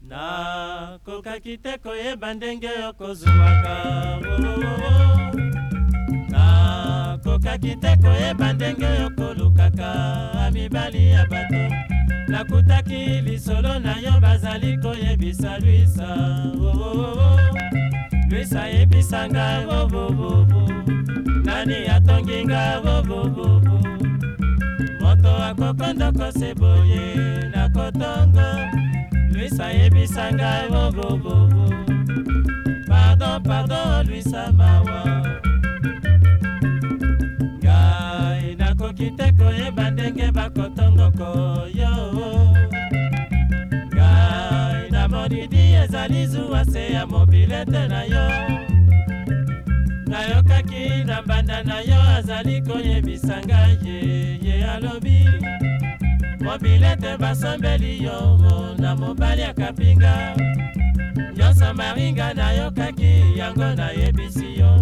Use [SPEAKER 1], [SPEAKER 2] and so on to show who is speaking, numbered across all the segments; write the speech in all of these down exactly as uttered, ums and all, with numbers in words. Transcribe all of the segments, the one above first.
[SPEAKER 1] Na kokaki te koyeba ndenge okozwaka Na kokaki te koyeba ndenge okolukaka mibali ya bato Nakutaki lisolo na yo bazali koyebisa Luisa Luisa yebisanga Nani atonginga Moto akokondo koseboye na kotongo Luisa yebisanga Pardon, pardon, Luisa mawa Ngai nakoki te koyeba ndenge bakotongo koyo Ngai namonidi ezali zuwa se ya mobilete na yo Nayokaki na banda na yo azali koyebisanga ye ye alobi Mobilete basombeli yo na mobali akapinga Nyonso maringa nayokaki yango nayebisi yo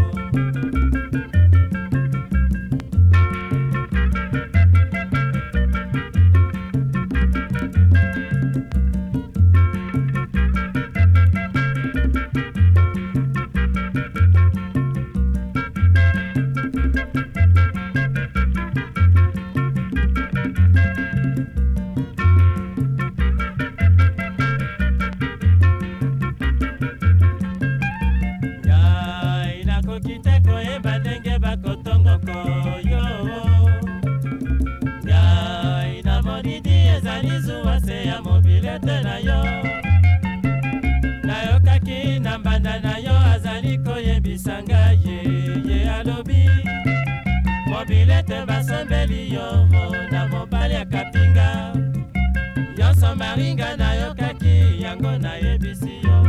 [SPEAKER 1] Nayokaki na mbanda na yo azali koyebisanga ye ye alobi Mobilete basombeli yo na mobali akapinga Nyonso maringa nayokaki yango nayebisi yo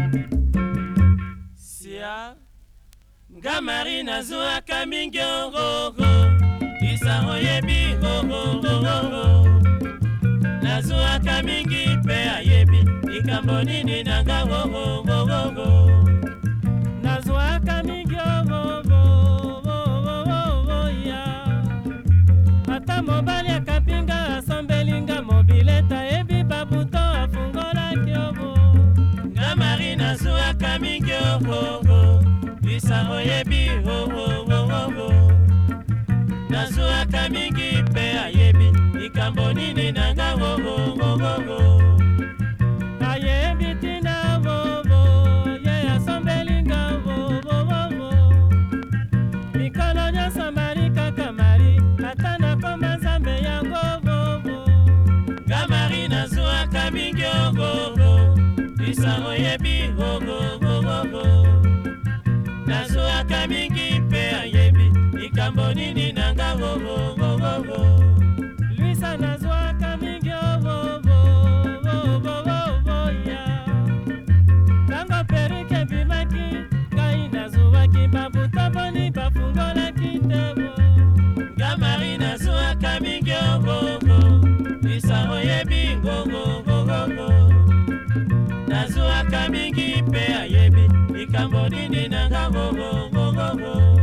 [SPEAKER 1] Sia Nga mari nazwaka mingi orogo Isa oyebi orogo Nazwaka mingi pe ayebi Ikambo nini nanga wowowowowo Nazwaka mingi wowowowowo ya Ata mobali akapinga asombelinga mobileta Ebi babuto afungolaki obo Nga mari nazwaka mingi wowowo Isa oyebi wowowowowo Nazwaka mingi pe ayebi Ikambo nini nanga wowowowowo Ayebi tina wowo Ye asombelinga wowowowo Mikolo nyonso mari kaka mari Ata nakoma nzambe yango wowo Nga mari nazwaka mingi wowo Isa oyebi wowowowo Nazwaka mingi pe ayebi Ikambo nini nanga wowowowowo Luisa nazwaka mingi wowowowowo ya Tango perike bimaki Ngai nazwaki babuto boni bafungolaki tewo Nga mari nazwaka mingi wowo Luisa oyebi wowowowo Nazwaka mingi pe ayebi Ikambo nini nanga wowowowowo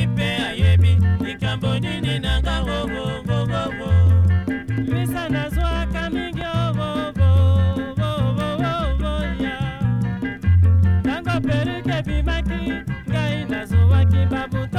[SPEAKER 1] Nini nanga wo wo wo wo wo Luisa nazwa basalaki babuta